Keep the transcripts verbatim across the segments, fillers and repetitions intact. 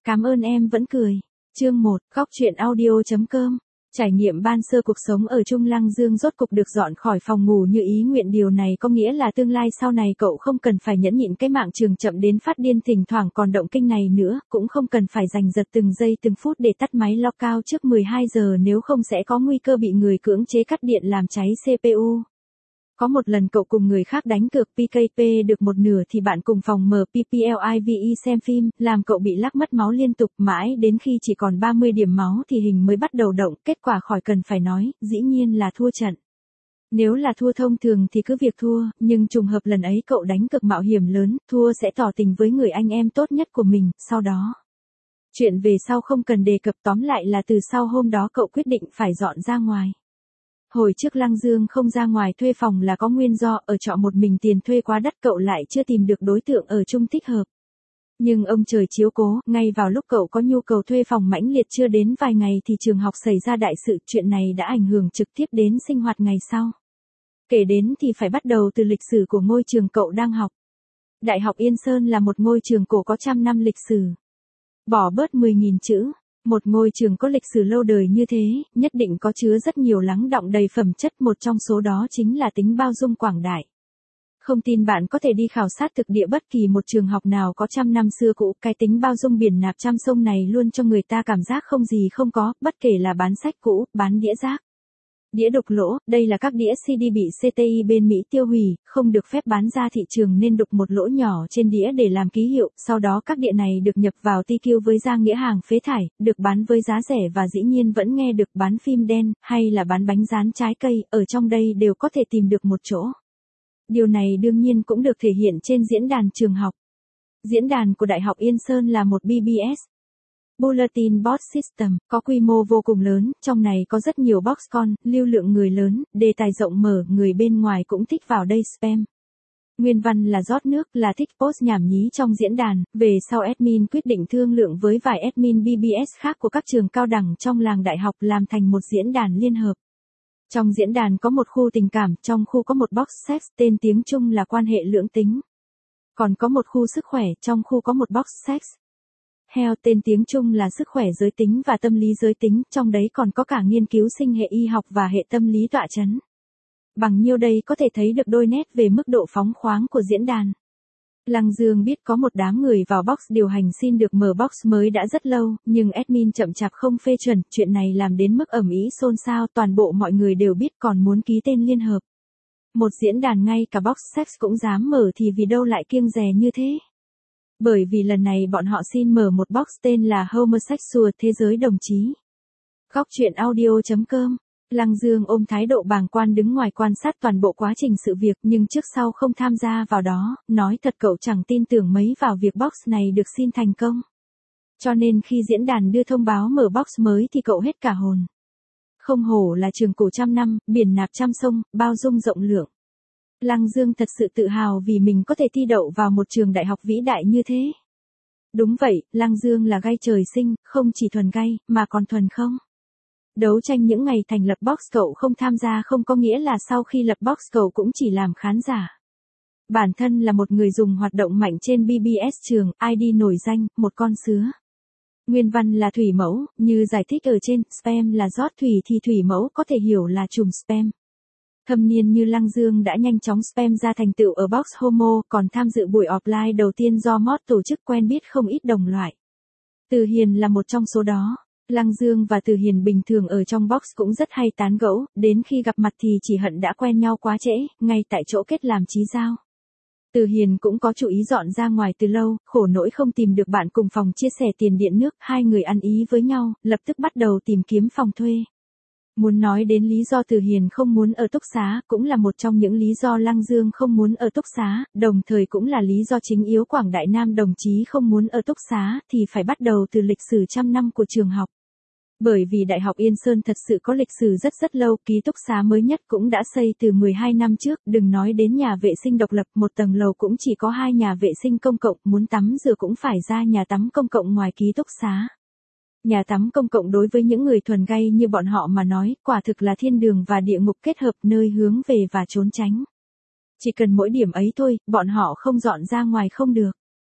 Cảm ơn em vẫn cười. Chương một, góc truyện audio.com. Trải nghiệm ban sơ cuộc sống ở Trung Lăng Dương rốt cục được dọn khỏi phòng ngủ như ý nguyện, điều này có nghĩa là tương lai sau này cậu không cần phải nhẫn nhịn cái mạng trường chậm đến phát điên thỉnh thoảng còn động kinh này nữa, cũng không cần phải giành giật từng giây từng phút để tắt máy lockout trước mười hai giờ nếu không sẽ có nguy cơ bị người cưỡng chế cắt điện làm cháy xê pê u. Có một lần cậu cùng người khác đánh cược pê ca pê được một nửa thì bạn cùng phòng mở pê pê lờ i vê e xem phim, làm cậu bị lắc mất máu liên tục mãi đến khi chỉ còn ba mươi điểm máu thì hình mới bắt đầu động, kết quả khỏi cần phải nói, dĩ nhiên là thua trận. Nếu là thua thông thường thì cứ việc thua, nhưng trùng hợp lần ấy cậu đánh cược mạo hiểm lớn, thua sẽ tỏ tình với người anh em tốt nhất của mình, sau đó. Chuyện về sau không cần đề cập, tóm lại là từ sau hôm đó cậu quyết định phải dọn ra ngoài. Hồi trước Lăng Dương không ra ngoài thuê phòng là có nguyên do, ở trọ một mình tiền thuê quá đắt cậu lại chưa tìm được đối tượng ở chung thích hợp. Nhưng ông trời chiếu cố, ngay vào lúc cậu có nhu cầu thuê phòng mãnh liệt chưa đến vài ngày thì trường học xảy ra đại sự, chuyện này đã ảnh hưởng trực tiếp đến sinh hoạt ngày sau. Kể đến thì phải bắt đầu từ lịch sử của ngôi trường cậu đang học. Đại học Yên Sơn là một ngôi trường cổ có trăm năm lịch sử. Bỏ bớt mười nghìn chữ. Một ngôi trường có lịch sử lâu đời như thế, nhất định có chứa rất nhiều lắng đọng đầy phẩm chất, một trong số đó chính là tính bao dung quảng đại. Không tin bạn có thể đi khảo sát thực địa bất kỳ một trường học nào có trăm năm xưa cũ, cái tính bao dung biển nạp trăm sông này luôn cho người ta cảm giác không gì không có, bất kể là bán sách cũ, bán đĩa rác. Đĩa đục lỗ, đây là các đĩa xê đê bị xê tê i bên Mỹ tiêu hủy, không được phép bán ra thị trường nên đục một lỗ nhỏ trên đĩa để làm ký hiệu, sau đó các đĩa này được nhập vào tê quy với ra nghĩa hàng phế thải, được bán với giá rẻ và dĩ nhiên vẫn nghe được bán phim đen, hay là bán bánh rán trái cây, ở trong đây đều có thể tìm được một chỗ. Điều này đương nhiên cũng được thể hiện trên diễn đàn trường học. Diễn đàn của Đại học Yên Sơn là một bê bê ét. Bulletin Board System, có quy mô vô cùng lớn, trong này có rất nhiều box con, lưu lượng người lớn, đề tài rộng mở, người bên ngoài cũng thích vào đây spam. Nguyên văn là rót nước, là thích post nhảm nhí trong diễn đàn, về sau admin quyết định thương lượng với vài admin bê bê ét khác của các trường cao đẳng trong làng đại học làm thành một diễn đàn liên hợp. Trong diễn đàn có một khu tình cảm, trong khu có một box sex, tên tiếng Trung là quan hệ lưỡng tính. Còn có một khu sức khỏe, trong khu có một box sex. Health, tên tiếng Trung là sức khỏe giới tính và tâm lý giới tính, trong đấy còn có cả nghiên cứu sinh hệ y học và hệ tâm lý tọa chấn. Bằng nhiêu đây có thể thấy được đôi nét về mức độ phóng khoáng của diễn đàn. Lăng Dương biết có một đám người vào box điều hành xin được mở box mới đã rất lâu, nhưng admin chậm chạp không phê chuẩn, chuyện này làm đến mức ầm ĩ xôn xao, toàn bộ mọi người đều biết còn muốn ký tên liên hợp. Một diễn đàn ngay cả box sex cũng dám mở thì vì đâu lại kiêng dè như thế. Bởi vì lần này bọn họ xin mở một box tên là Homosexual Thế giới đồng chí. Góc truyện audio.com. Lăng Dương ôm thái độ bàng quan đứng ngoài quan sát toàn bộ quá trình sự việc nhưng trước sau không tham gia vào đó, nói thật cậu chẳng tin tưởng mấy vào việc box này được xin thành công. Cho nên khi diễn đàn đưa thông báo mở box mới thì cậu hết cả hồn. Không hổ là trường cổ trăm năm, biển nạp trăm sông, bao dung rộng lượng. Lăng Dương thật sự tự hào vì mình có thể thi đậu vào một trường đại học vĩ đại như thế. Đúng vậy, Lăng Dương là gai trời sinh, không chỉ thuần gai, mà còn thuần không. Đấu tranh những ngày thành lập box cậu không tham gia không có nghĩa là sau khi lập box cậu cũng chỉ làm khán giả. Bản thân là một người dùng hoạt động mạnh trên bê bê ét trường, i đê nổi danh, một con sứa. Nguyên văn là thủy mẫu, như giải thích ở trên, spam là rót thủy thì thủy mẫu có thể hiểu là trùm spam. Thâm niên như Lăng Dương đã nhanh chóng spam ra thành tựu ở box Homo, còn tham dự buổi offline đầu tiên do mod tổ chức quen biết không ít đồng loại. Từ Hiền là một trong số đó. Lăng Dương và Từ Hiền bình thường ở trong box cũng rất hay tán gẫu, đến khi gặp mặt thì chỉ hận đã quen nhau quá trễ, ngay tại chỗ kết làm chí giao. Từ Hiền cũng có chủ ý dọn ra ngoài từ lâu, khổ nỗi không tìm được bạn cùng phòng chia sẻ tiền điện nước, hai người ăn ý với nhau, lập tức bắt đầu tìm kiếm phòng thuê. Muốn nói đến lý do Từ Hiền không muốn ở túc xá, cũng là một trong những lý do Lăng Dương không muốn ở túc xá, đồng thời cũng là lý do chính yếu Quảng Đại Nam đồng chí không muốn ở túc xá, thì phải bắt đầu từ lịch sử trăm năm của trường học. Bởi vì Đại học Yên Sơn thật sự có lịch sử rất rất lâu, ký túc xá mới nhất cũng đã xây từ mười hai năm trước, đừng nói đến nhà vệ sinh độc lập, một tầng lầu cũng chỉ có hai nhà vệ sinh công cộng, muốn tắm rửa cũng phải ra nhà tắm công cộng ngoài ký túc xá. Nhà tắm công cộng đối với những người thuần gay như bọn họ mà nói, quả thực là thiên đường và địa ngục kết hợp, nơi hướng về và trốn tránh. Chỉ cần mỗi điểm ấy thôi, bọn họ không dọn ra ngoài không được.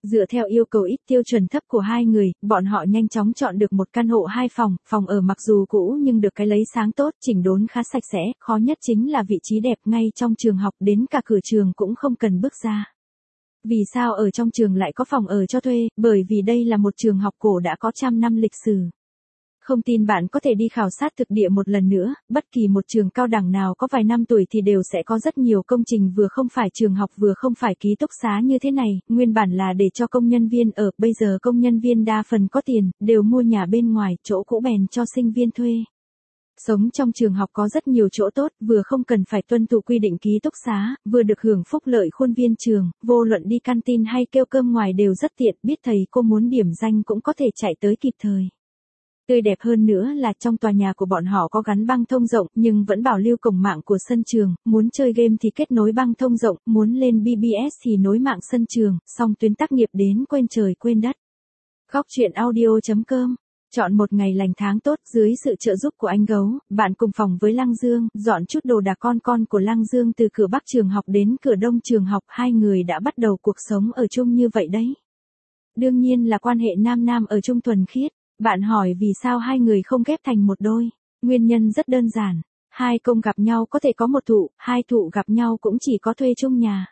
Dựa theo yêu cầu ít tiêu chuẩn thấp của hai người, bọn họ nhanh chóng chọn được một căn hộ hai phòng, phòng ở mặc dù cũ nhưng được cái lấy sáng tốt, chỉnh đốn khá sạch sẽ, khó nhất chính là vị trí đẹp ngay trong trường học, đến cả cửa trường cũng không cần bước ra. Vì sao ở trong trường lại có phòng ở cho thuê? Bởi vì đây là một trường học cổ đã có trăm năm lịch sử. Không tin bạn có thể đi khảo sát thực địa một lần nữa, bất kỳ một trường cao đẳng nào có vài năm tuổi thì đều sẽ có rất nhiều công trình vừa không phải trường học vừa không phải ký túc xá như thế này, nguyên bản là để cho công nhân viên ở, bây giờ công nhân viên đa phần có tiền, đều mua nhà bên ngoài, chỗ cũ bèn cho sinh viên thuê. Sống trong trường học có rất nhiều chỗ tốt, vừa không cần phải tuân thủ quy định ký túc xá, vừa được hưởng phúc lợi khuôn viên trường, vô luận đi canteen hay kêu cơm ngoài đều rất tiện, biết thầy cô muốn điểm danh cũng có thể chạy tới kịp thời. Tươi đẹp hơn nữa là trong tòa nhà của bọn họ có gắn băng thông rộng nhưng vẫn bảo lưu cổng mạng của sân trường, muốn chơi game thì kết nối băng thông rộng, muốn lên bê bê ét thì nối mạng sân trường, song tuyến tác nghiệp đến quên trời quên đất. Góc truyện audio chấm com. Chọn một ngày lành tháng tốt, dưới sự trợ giúp của anh Gấu, bạn cùng phòng với Lăng Dương, dọn chút đồ đạc con con của Lăng Dương từ cửa bắc trường học đến cửa đông trường học, hai người đã bắt đầu cuộc sống ở chung như vậy đấy. Đương nhiên là quan hệ nam nam ở chung thuần khiết. Bạn hỏi vì sao hai người không ghép thành một đôi? Nguyên nhân rất đơn giản. Hai công gặp nhau có thể có một thụ, hai thụ gặp nhau cũng chỉ có thuê chung nhà.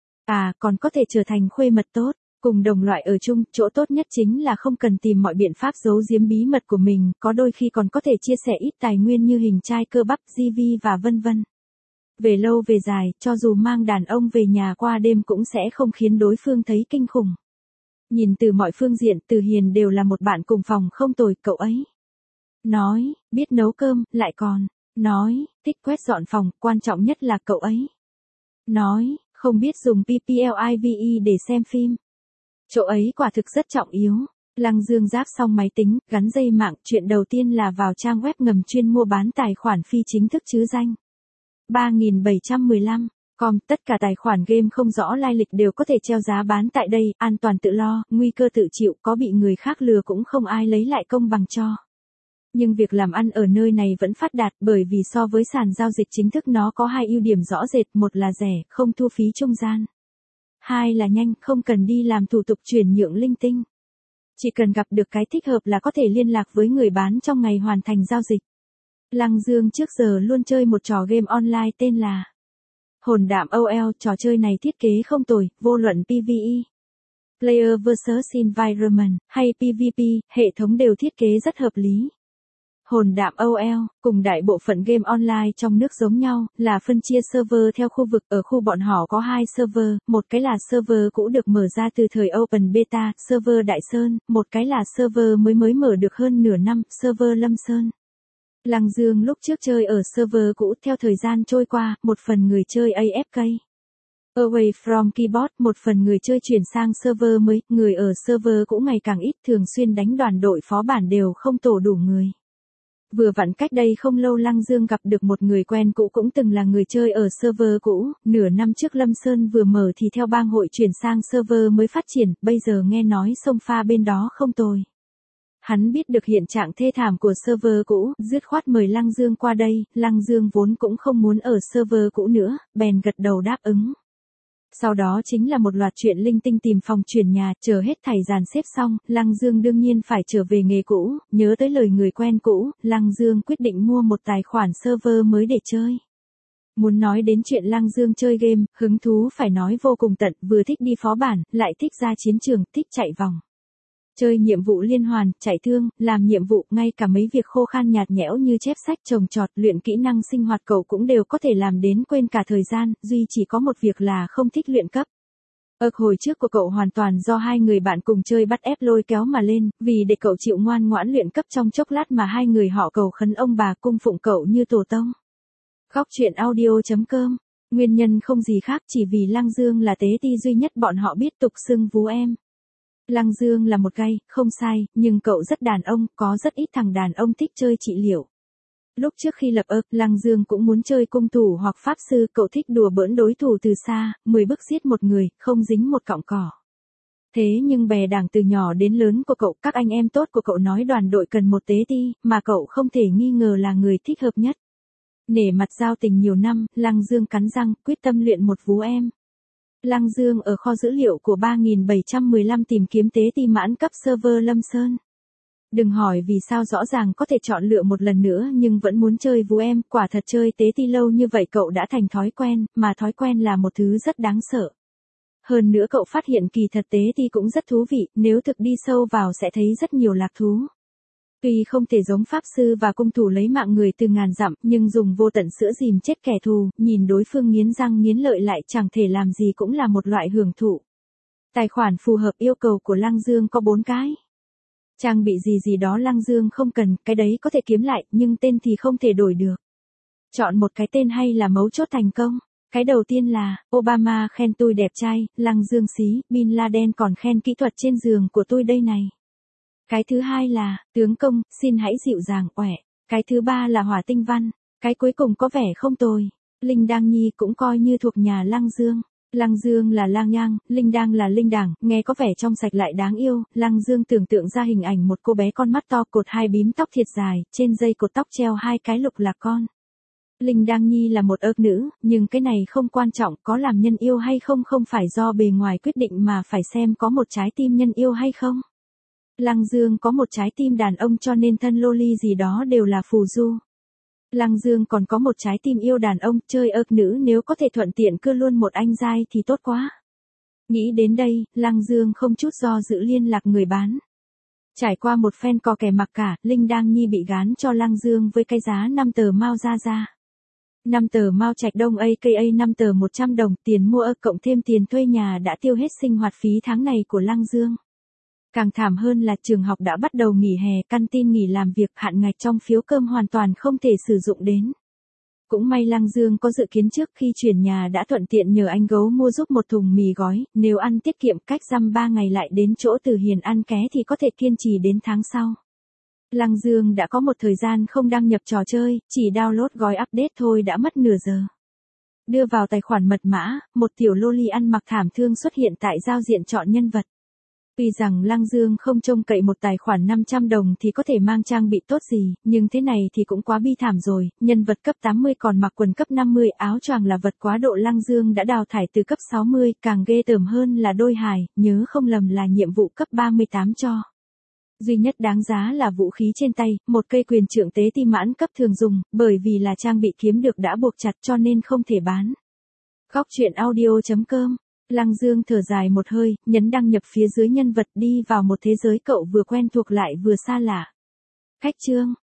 À, còn có thể trở thành khuê mật tốt. Cùng đồng loại ở chung, chỗ tốt nhất chính là không cần tìm mọi biện pháp giấu giếm bí mật của mình, có đôi khi còn có thể chia sẻ ít tài nguyên như hình trai cơ bắp, gi vi và vân vân. Về lâu về dài, cho dù mang đàn ông về nhà qua đêm cũng sẽ không khiến đối phương thấy kinh khủng. Nhìn từ mọi phương diện, Từ Hiền đều là một bạn cùng phòng không tồi, cậu ấy. Nói, biết nấu cơm, lại còn. Nói, thích quét dọn phòng, quan trọng nhất là cậu ấy. Nói, không biết dùng pê pê lờ i vê e để xem phim. Chỗ ấy quả thực rất trọng yếu. Lăng Dương ráp xong máy tính, gắn dây mạng, chuyện đầu tiên là vào trang web ngầm chuyên mua bán tài khoản phi chính thức chứ danh. ba nghìn bảy trăm mười lăm. Com, tất cả tài khoản game không rõ lai lịch đều có thể treo giá bán tại đây, an toàn tự lo, nguy cơ tự chịu, có bị người khác lừa cũng không ai lấy lại công bằng cho. Nhưng việc làm ăn ở nơi này vẫn phát đạt bởi vì so với sàn giao dịch chính thức nó có hai ưu điểm rõ rệt, một là rẻ, không thu phí trung gian. Hai là nhanh, không cần đi làm thủ tục chuyển nhượng linh tinh. Chỉ cần gặp được cái thích hợp là có thể liên lạc với người bán trong ngày hoàn thành giao dịch. Lăng Dương trước giờ luôn chơi một trò game online tên là Hồn Đạm ô lờ, trò chơi này thiết kế không tồi, vô luận pê vê e, Player versus Environment, hay pê vê pê, hệ thống đều thiết kế rất hợp lý. Hồn Đạm ô lờ, cùng đại bộ phận game online trong nước giống nhau, là phân chia server theo khu vực, ở khu bọn họ có hai server, một cái là server cũ được mở ra từ thời Open Beta, server Đại Sơn, một cái là server mới mới mở được hơn nửa năm, server Lâm Sơn. Lăng Dương lúc trước chơi ở server cũ, theo thời gian trôi qua, một phần người chơi a ép ca. Away from keyboard, một phần người chơi chuyển sang server mới, người ở server cũ ngày càng ít, thường xuyên đánh đoàn đội phó bản đều không tổ đủ người. Vừa vặn cách đây không lâu Lăng Dương gặp được một người quen cũ cũng từng là người chơi ở server cũ, nửa năm trước Lâm Sơn vừa mở thì theo bang hội chuyển sang server mới phát triển, bây giờ nghe nói sông pha bên đó không tồi. Hắn biết được hiện trạng thê thảm của server cũ, dứt khoát mời Lăng Dương qua đây, Lăng Dương vốn cũng không muốn ở server cũ nữa, bèn gật đầu đáp ứng. Sau đó chính là một loạt chuyện linh tinh tìm phòng chuyển nhà, chờ hết thảy dàn xếp xong, Lăng Dương đương nhiên phải trở về nghề cũ, nhớ tới lời người quen cũ, Lăng Dương quyết định mua một tài khoản server mới để chơi. Muốn nói đến chuyện Lăng Dương chơi game, hứng thú phải nói vô cùng tận, vừa thích đi phó bản, lại thích ra chiến trường, thích chạy vòng. Chơi nhiệm vụ liên hoàn, chạy thương, làm nhiệm vụ, ngay cả mấy việc khô khan nhạt nhẽo như chép sách trồng trọt, luyện kỹ năng sinh hoạt cậu cũng đều có thể làm đến quên cả thời gian, duy chỉ có một việc là không thích luyện cấp. Ực hồi trước của cậu hoàn toàn do hai người bạn cùng chơi bắt ép lôi kéo mà lên, vì để cậu chịu ngoan ngoãn luyện cấp trong chốc lát mà hai người họ cầu khấn ông bà cung phụng cậu như tổ tông. Góc truyện audio chấm com. Nguyên nhân không gì khác chỉ vì Lăng Dương là tế ti duy nhất bọn họ biết tục xưng vú em. Lăng Dương là một gay, không sai, nhưng cậu rất đàn ông, có rất ít thằng đàn ông thích chơi trị liệu. Lúc trước khi lập ấp, Lăng Dương cũng muốn chơi cung thủ hoặc pháp sư, cậu thích đùa bỡn đối thủ từ xa, mười bước giết một người, không dính một cọng cỏ. Thế nhưng bè đảng từ nhỏ đến lớn của cậu, các anh em tốt của cậu nói đoàn đội cần một tế ti, mà cậu không thể nghi ngờ là người thích hợp nhất. Nể mặt giao tình nhiều năm, Lăng Dương cắn răng, quyết tâm luyện một vú em. Lăng Dương ở kho dữ liệu của ba nghìn bảy trăm mười lăm tìm kiếm tế ti mãn cấp server Lâm Sơn. Đừng hỏi vì sao rõ ràng có thể chọn lựa một lần nữa nhưng vẫn muốn chơi vú em, quả thật chơi tế ti lâu như vậy cậu đã thành thói quen, mà thói quen là một thứ rất đáng sợ. Hơn nữa cậu phát hiện kỳ thật tế ti cũng rất thú vị, nếu thực đi sâu vào sẽ thấy rất nhiều lạc thú. Tuy không thể giống pháp sư và cung thủ lấy mạng người từ ngàn dặm, nhưng dùng vô tận sữa dìm chết kẻ thù, nhìn đối phương nghiến răng nghiến lợi lại chẳng thể làm gì cũng là một loại hưởng thụ. Tài khoản phù hợp yêu cầu của Lăng Dương có bốn cái. Trang bị gì gì đó Lăng Dương không cần, cái đấy có thể kiếm lại, nhưng tên thì không thể đổi được. Chọn một cái tên hay là mấu chốt thành công. Cái đầu tiên là, Obama khen tôi đẹp trai, Lăng Dương xí, Bin Laden còn khen kỹ thuật trên giường của tôi đây này. Cái thứ hai là, tướng công, xin hãy dịu dàng, oẻ. Cái thứ ba là hỏa tinh văn. Cái cuối cùng có vẻ không tồi. Linh Đăng Nhi cũng coi như thuộc nhà Lăng Dương. Lăng Dương là Lang Nhang, Linh Đăng là Linh Đảng, nghe có vẻ trong sạch lại đáng yêu. Lăng Dương tưởng tượng ra hình ảnh một cô bé con mắt to cột hai bím tóc thiệt dài, trên dây cột tóc treo hai cái lục lạc con. Linh Đăng Nhi là một ớt nữ, nhưng cái này không quan trọng, có làm nhân yêu hay không không phải do bề ngoài quyết định mà phải xem có một trái tim nhân yêu hay không. Lăng Dương có một trái tim đàn ông cho nên thân loli gì đó đều là phù du. Lăng Dương còn có một trái tim yêu đàn ông, chơi ớt nữ nếu có thể thuận tiện cưa luôn một anh giai thì tốt quá. Nghĩ đến đây, Lăng Dương không chút do dự liên lạc người bán. Trải qua một phen cò kè mặc cả, Linh Đăng Nhi bị gán cho Lăng Dương với cái giá năm tờ mao ra ra. năm tờ mao Trạch Đông a ca năm tờ một trăm đồng, tiền mua ớt cộng thêm tiền thuê nhà đã tiêu hết sinh hoạt phí tháng này của Lăng Dương. Càng thảm hơn là trường học đã bắt đầu nghỉ hè, căn tin nghỉ làm việc, hạn ngạch trong phiếu cơm hoàn toàn không thể sử dụng đến. Cũng may Lăng Dương có dự kiến trước khi chuyển nhà đã thuận tiện nhờ anh gấu mua giúp một thùng mì gói, nếu ăn tiết kiệm cách dăm ba ngày lại đến chỗ Từ Hiền ăn ké thì có thể kiên trì đến tháng sau. Lăng Dương đã có một thời gian không đăng nhập trò chơi, chỉ download gói update thôi đã mất nửa giờ. Đưa vào tài khoản mật mã, một tiểu loli ăn mặc thảm thương xuất hiện tại giao diện chọn nhân vật. Tuy rằng Lăng Dương không trông cậy một tài khoản năm trăm đồng thì có thể mang trang bị tốt gì, nhưng thế này thì cũng quá bi thảm rồi, nhân vật cấp tám mươi còn mặc quần cấp năm mươi, áo choàng là vật quá độ. Lăng Dương đã đào thải từ cấp sáu mươi, càng ghê tởm hơn là đôi hài, nhớ không lầm là nhiệm vụ cấp ba mươi tám cho. Duy nhất đáng giá là vũ khí trên tay, một cây quyền trượng tế ti mãn cấp thường dùng, bởi vì là trang bị kiếm được đã buộc chặt cho nên không thể bán. Góc truyện audio chấm com. Lăng Dương thở dài một hơi, nhấn đăng nhập phía dưới nhân vật, đi vào một thế giới cậu vừa quen thuộc lại vừa xa lạ. Khách chương.